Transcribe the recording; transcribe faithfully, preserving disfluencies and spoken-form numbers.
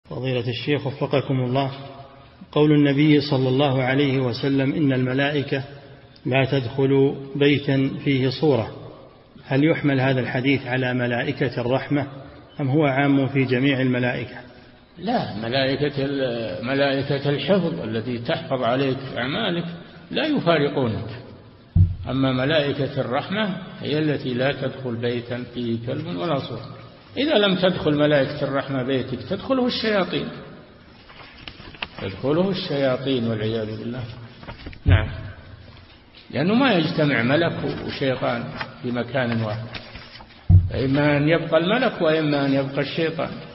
فضيلة الشيخ وفقكم الله، قول النبي صلى الله عليه وسلم إن الملائكة لا تدخل بيتا فيه صورة، هل يحمل هذا الحديث على ملائكة الرحمة أم هو عام في جميع الملائكة؟ لا، ملائكة ملائكة الحفظ التي تحفظ عليك أعمالك لا يفارقونك، أما ملائكة الرحمة هي التي لا تدخل بيتا فيه كلب ولا صورة. إذا لم تدخل ملائكة الرحمة بيتك تدخله الشياطين، تدخله الشياطين والعياذ بالله. نعم، لأنه ما يجتمع ملك وشيطان في مكان واحد، إما أن يبقى الملك وإما أن يبقى الشيطان.